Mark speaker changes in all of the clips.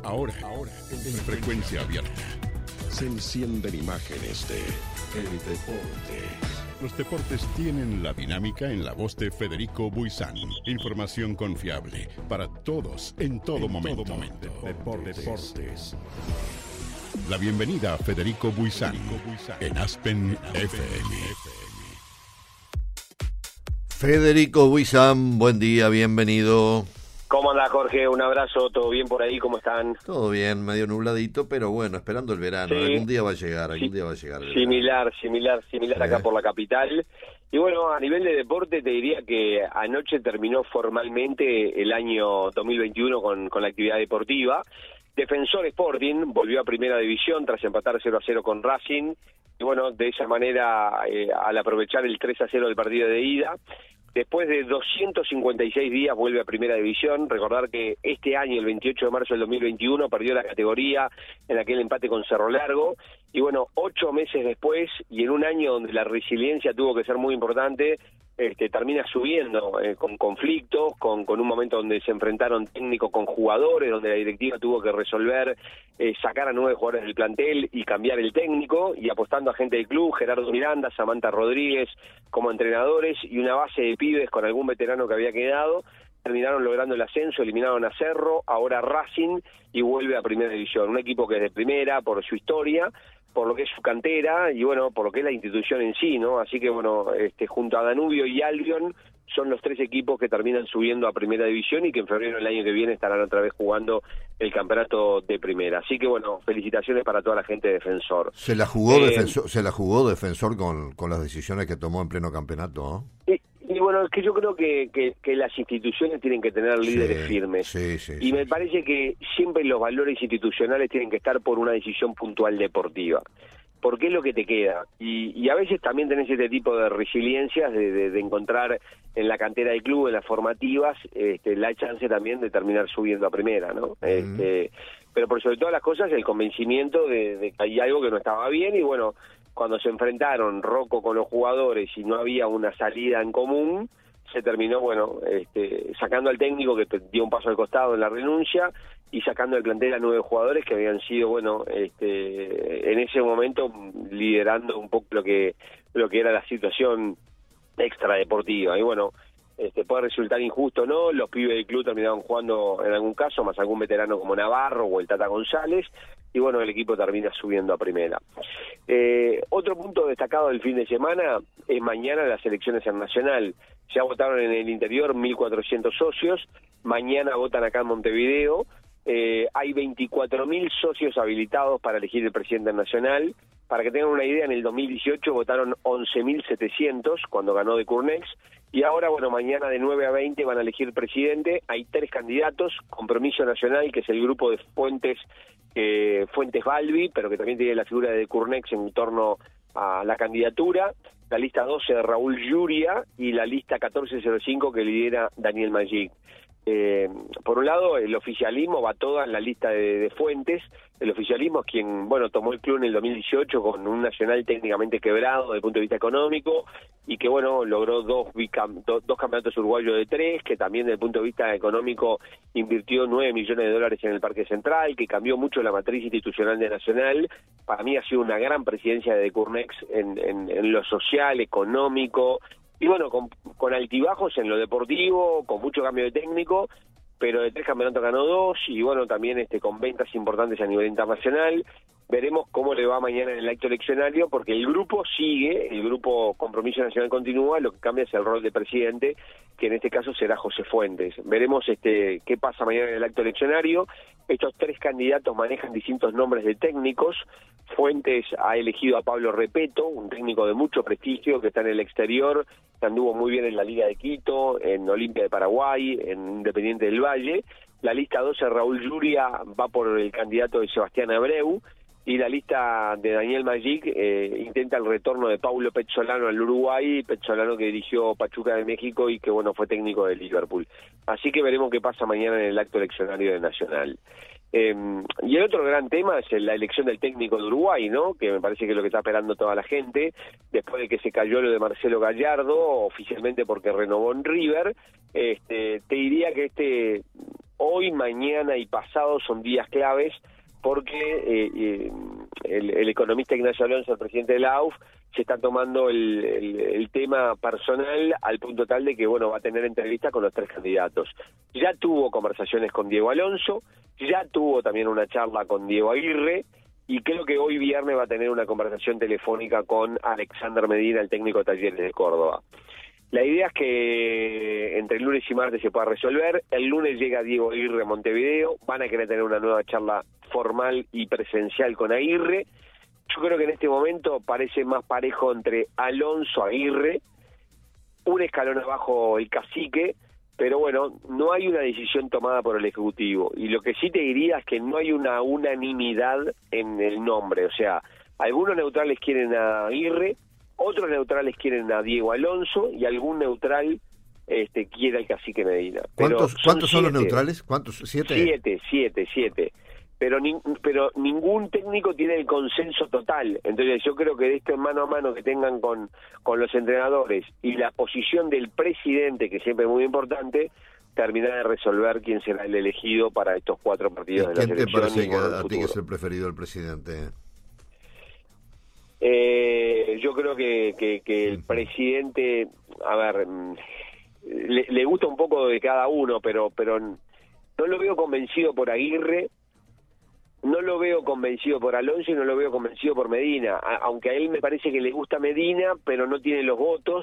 Speaker 1: Ahora, en frecuencia abierta. Se encienden imágenes de el deporte. Los deportes tienen la dinámica en la voz de Federico Buizán. Información confiable para todos, en todo momento. Deportes. La bienvenida a Federico Buizán en Aspen FM.
Speaker 2: Federico Buizán, buen día, bienvenido.
Speaker 3: ¿Cómo anda, Jorge? Un abrazo, ¿todo bien por ahí? ¿Cómo están?
Speaker 2: Todo bien, medio nubladito, pero bueno, esperando el verano.
Speaker 3: Sí.
Speaker 2: Algún día va a llegar, el
Speaker 3: Similar acá
Speaker 2: Sí.
Speaker 3: por la capital. Y bueno, a nivel de deporte te diría que anoche terminó formalmente el año 2021 con la actividad deportiva. Defensor Sporting volvió a Primera División tras empatar 0-0 con Racing. Y bueno, de esa manera, al aprovechar el 3-0 del partido de ida, después de 256 días vuelve a Primera División. Recordar que este año, el 28 de marzo del 2021, perdió la categoría en aquel empate con Cerro Largo. Y bueno, 8 meses después, y en un año donde la resiliencia tuvo que ser muy importante, termina subiendo con conflictos, con un momento donde se enfrentaron técnicos con jugadores, donde la directiva tuvo que resolver sacar a 9 jugadores del plantel y cambiar el técnico, y apostando a gente del club, Gerardo Miranda, Samantha Rodríguez como entrenadores, y una base de pibes con algún veterano que había quedado, terminaron logrando el ascenso, eliminaron a Cerro, ahora Racing, y vuelve a Primera División. Un equipo que es de primera por su historia, por lo que es su cantera y bueno, por lo que es la institución en sí, ¿no? Así que bueno, junto a Danubio y Albion son los 3 equipos que terminan subiendo a Primera División y que en febrero del año que viene estarán otra vez jugando el campeonato de primera. Así que bueno, felicitaciones para toda la gente de Defensor.
Speaker 2: Se la jugó Defensor con las decisiones que tomó en pleno campeonato, ¿no?
Speaker 3: Y bueno, es que yo creo que las instituciones tienen que tener líderes firmes.
Speaker 2: Sí.
Speaker 3: Me parece que siempre los valores institucionales tienen que estar por una decisión puntual deportiva. Porque es lo que te queda. Y a veces también tenés este tipo de resiliencias de encontrar en la cantera del club, en las formativas, la chance también de terminar subiendo a primera, ¿no? Pero por sobre todas las cosas, el convencimiento de que hay algo que no estaba bien y bueno, cuando se enfrentaron Rocco con los jugadores y no había una salida en común, se terminó, bueno, sacando al técnico que dio un paso al costado en la renuncia y sacando al plantel a 9 jugadores que habían sido, bueno, en ese momento liderando un poco lo que era la situación extradeportiva. Y bueno, puede resultar injusto o no, los pibes del club terminaron jugando en algún caso, más algún veterano como Navarro o el Tata González, y bueno, el equipo termina subiendo a primera. Otro punto destacado del fin de semana es mañana las elecciones en Nacional. Ya votaron en el interior 1.400 socios, mañana votan acá en Montevideo. Hay 24.000 socios habilitados para elegir el presidente nacional. Para que tengan una idea, en el 2018 votaron 11.700 cuando ganó de Curnex. Y ahora, bueno, mañana de 9 a 20 van a elegir presidente. Hay 3 candidatos, Compromiso Nacional, que es el grupo de Fuentes Balbi, pero que también tiene la figura de Curnex en torno a la candidatura. La lista 12 de Raúl Yuria y la lista 1405 que lidera Daniel Magic. Por un lado, el oficialismo va toda en la lista de Fuentes. El oficialismo es quien, bueno, tomó el club en el 2018 con un Nacional técnicamente quebrado desde el punto de vista económico y que, bueno, logró dos campeonatos uruguayos de 3, que también desde el punto de vista económico invirtió $9 millones en el Parque Central, que cambió mucho la matriz institucional de Nacional. Para mí ha sido una gran presidencia de Curnex en lo social, económico, y bueno, con altibajos en lo deportivo, con mucho cambio de técnico, pero de 3 campeonatos ganó 2, y bueno, también con ventas importantes a nivel internacional. Veremos cómo le va mañana en el acto eleccionario, porque el grupo sigue, el grupo Compromiso Nacional continúa, lo que cambia es el rol de presidente, que en este caso será José Fuentes. Veremos qué pasa mañana en el acto eleccionario. Estos 3 candidatos manejan distintos nombres de técnicos. Fuentes ha elegido a Pablo Repeto, un técnico de mucho prestigio que está en el exterior, que anduvo muy bien en la Liga de Quito, en Olimpia de Paraguay, en Independiente del Valle. La lista 12, Raúl Yuria, va por el candidato de Sebastián Abreu, y la lista de Daniel Magic intenta el retorno de Paulo Pezzolano al Uruguay, Pezzolano que dirigió Pachuca de México y que, bueno, fue técnico de Liverpool. Así que veremos qué pasa mañana en el acto eleccionario de Nacional. Y el otro gran tema es la elección del técnico de Uruguay, ¿no? Que me parece que es lo que está esperando toda la gente, después de que se cayó lo de Marcelo Gallardo, oficialmente porque renovó en River. Te diría que hoy, mañana y pasado son días claves porque el economista Ignacio Alonso, el presidente de la AUF, se está tomando el tema personal al punto tal de que, bueno, va a tener entrevistas con los 3 candidatos. Ya tuvo conversaciones con Diego Alonso, ya tuvo también una charla con Diego Aguirre, y creo que hoy viernes va a tener una conversación telefónica con Alexander Medina, el técnico de Talleres de Córdoba. La idea es que entre el lunes y martes se pueda resolver. El lunes llega Diego Aguirre a Montevideo, van a querer tener una nueva charla formal y presencial con Aguirre. Yo creo que en este momento parece más parejo entre Alonso, Aguirre, un escalón abajo el Cacique, pero bueno, no hay una decisión tomada por el Ejecutivo. Y lo que sí te diría es que no hay una unanimidad en el nombre. O sea, algunos neutrales quieren a Aguirre, otros neutrales quieren a Diego Alonso y algún neutral quiere al Cacique Medina.
Speaker 2: ¿Cuántos son los neutrales? ¿Cuántos?
Speaker 3: Siete. Pero ningún técnico tiene el consenso total. Entonces yo creo que de este mano a mano que tengan con los entrenadores y la posición del presidente, que siempre es muy importante, terminará de resolver quién será el elegido para estos 4 partidos de la selección.
Speaker 2: ¿Qué te parece que a ti
Speaker 3: futuro.
Speaker 2: que es el preferido del presidente?
Speaker 3: Yo creo que el presidente, a ver, le gusta un poco de cada uno, pero no lo veo convencido por Aguirre, no lo veo convencido por Alonso y no lo veo convencido por Medina, aunque a él me parece que le gusta Medina, pero no tiene los votos.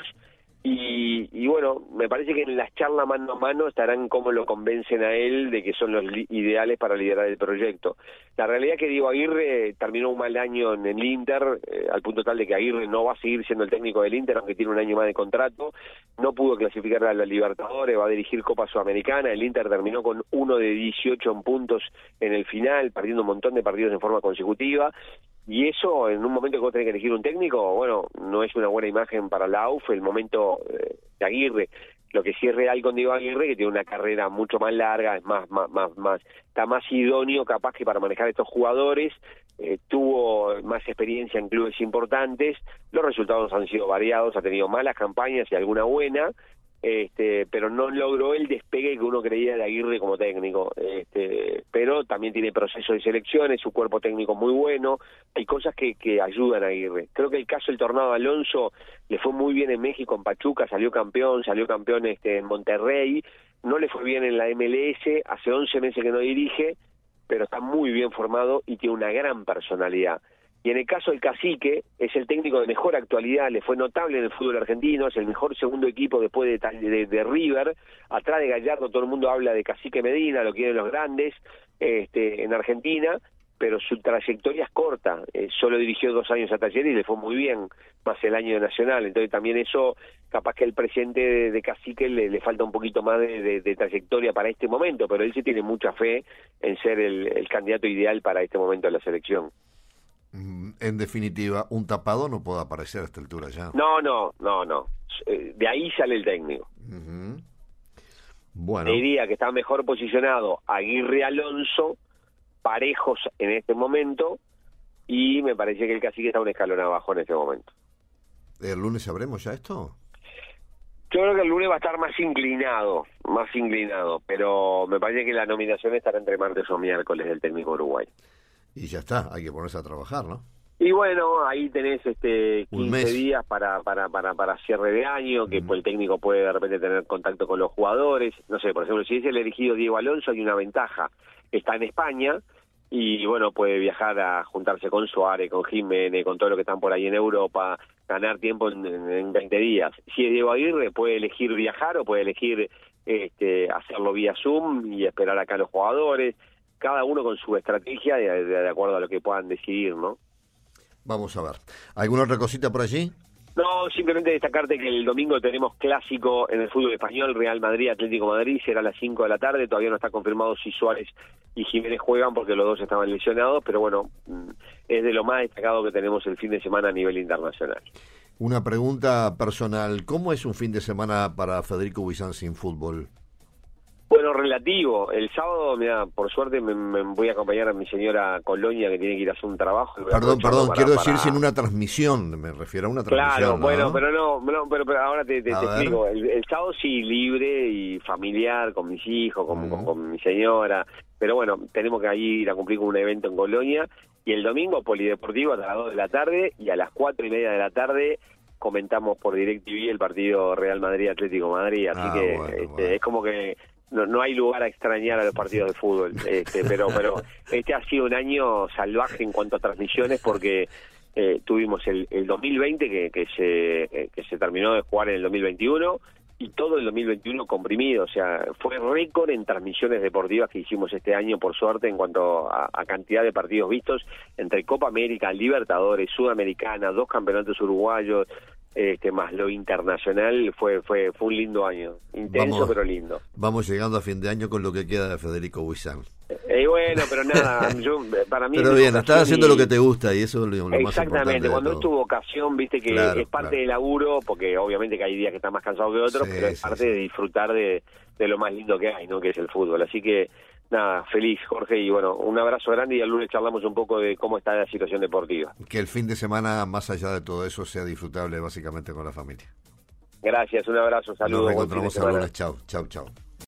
Speaker 3: Y bueno, me parece que en las charlas mano a mano estarán cómo lo convencen a él de que son los ideales para liderar el proyecto. La realidad es que Diego Aguirre terminó un mal año en el Inter, al punto tal de que Aguirre no va a seguir siendo el técnico del Inter, aunque tiene un año más de contrato. No pudo clasificar a la Libertadores, va a dirigir Copa Sudamericana. El Inter terminó con 1 de 18 en puntos en el final, perdiendo un montón de partidos en forma consecutiva. Y eso, en un momento que vos tenés que elegir un técnico, bueno, no es una buena imagen para la AUF el momento de Aguirre. Lo que sí es real con Diego Aguirre, que tiene una carrera mucho más larga, es está más idóneo capaz que para manejar estos jugadores, tuvo más experiencia en clubes importantes, los resultados han sido variados, ha tenido malas campañas y alguna buena, pero no logró el despegue que uno creía de Aguirre como técnico, pero también tiene proceso de selecciones, su cuerpo técnico muy bueno, hay cosas que ayudan a Aguirre. Creo que el caso del Tornado Alonso le fue muy bien en México, en Pachuca, salió campeón en Monterrey, no le fue bien en la MLS, hace 11 meses que no dirige, pero está muy bien formado y tiene una gran personalidad. Y en el caso del Cacique, es el técnico de mejor actualidad, le fue notable en el fútbol argentino, es el mejor segundo equipo después de River, atrás de Gallardo todo el mundo habla de Cacique Medina, lo quieren los grandes, en Argentina, pero su trayectoria es corta, solo dirigió 2 años a Talleres y le fue muy bien, más el año de Nacional, entonces también eso, capaz que el presidente de Cacique le falta un poquito más de trayectoria para este momento, pero él sí tiene mucha fe en ser el candidato ideal para este momento de la selección.
Speaker 2: En definitiva, un tapado no puede aparecer a esta altura ya.
Speaker 3: No. De ahí sale el técnico.
Speaker 2: Uh-huh. Bueno.
Speaker 3: Diría que está mejor posicionado Aguirre Alonso, parejos en este momento, y me parece que el Cacique está un escalón abajo en este momento.
Speaker 2: ¿El lunes sabremos ya esto?
Speaker 3: Yo creo que el lunes va a estar más inclinado, pero me parece que la nominación estará entre martes o miércoles del técnico Uruguay.
Speaker 2: Y ya está, hay que ponerse a trabajar, ¿no?
Speaker 3: Y bueno, ahí tenés 15
Speaker 2: mes.
Speaker 3: días para cierre de año, que pues, el técnico puede de repente tener contacto con los jugadores. No sé, por ejemplo, si es el elegido Diego Alonso, hay una ventaja. Está en España y, bueno, puede viajar a juntarse con Suárez, con Jiménez, con todo lo que están por ahí en Europa, ganar tiempo en 20 días. Si es Diego Aguirre, puede elegir viajar o puede elegir hacerlo vía Zoom y esperar acá a los jugadores. Cada uno con su estrategia de acuerdo a lo que puedan decidir, ¿no?
Speaker 2: Vamos a ver. ¿Alguna otra cosita por allí?
Speaker 3: No, simplemente destacarte que el domingo tenemos clásico en el fútbol español, Real Madrid, Atlético Madrid, será a las 5 de la tarde, todavía no está confirmado si Suárez y Jiménez juegan porque los dos estaban lesionados, pero bueno, es de lo más destacado que tenemos el fin de semana a nivel internacional.
Speaker 2: Una pregunta personal, ¿cómo es un fin de semana para Federico Buisán sin fútbol?
Speaker 3: Bueno, relativo. El sábado, mira, por suerte me voy a acompañar a mi señora Colonia, que tiene que ir a hacer un trabajo.
Speaker 2: Perdón, quiero decir sin una transmisión, me refiero a una transmisión.
Speaker 3: Claro,
Speaker 2: ¿no?
Speaker 3: bueno, pero ahora te explico. El sábado sí, libre y familiar, con mis hijos, con mi señora. Pero bueno, tenemos que ir a cumplir con un evento en Colonia. Y el domingo, polideportivo, a las 2 de la tarde, y a las 4:30 de la tarde comentamos por DirecTV el partido Real Madrid-Atlético Madrid. Así que bueno. Es como que no hay lugar a extrañar a los partidos de fútbol, pero este ha sido un año salvaje en cuanto a transmisiones, porque tuvimos el 2020 que se terminó de jugar en el 2021, y todo el 2021 comprimido. O sea, fue récord en transmisiones deportivas que hicimos este año, por suerte, en cuanto a cantidad de partidos vistos, entre Copa América, Libertadores, Sudamericana, 2 campeonatos uruguayos, más lo internacional. Fue un lindo año, intenso pero lindo.
Speaker 2: Vamos llegando a fin de año con lo que queda de Federico Buizán.
Speaker 3: Bueno, pero nada, para mí...
Speaker 2: Pero bien, estás haciendo lo que te gusta, y eso es lo más importante.
Speaker 3: Exactamente, cuando es tu vocación, viste que es parte del laburo, porque obviamente que hay días que estás más cansado que otros, pero es parte de disfrutar de lo más lindo que hay, ¿no? Que es el fútbol. Así que nada, feliz, Jorge, y bueno, un abrazo grande, y el lunes charlamos un poco de cómo está la situación deportiva.
Speaker 2: Que el fin de semana, más allá de todo eso, sea disfrutable básicamente con la familia.
Speaker 3: Gracias, un abrazo, saludos.
Speaker 2: Nos reencontramos el lunes, chau.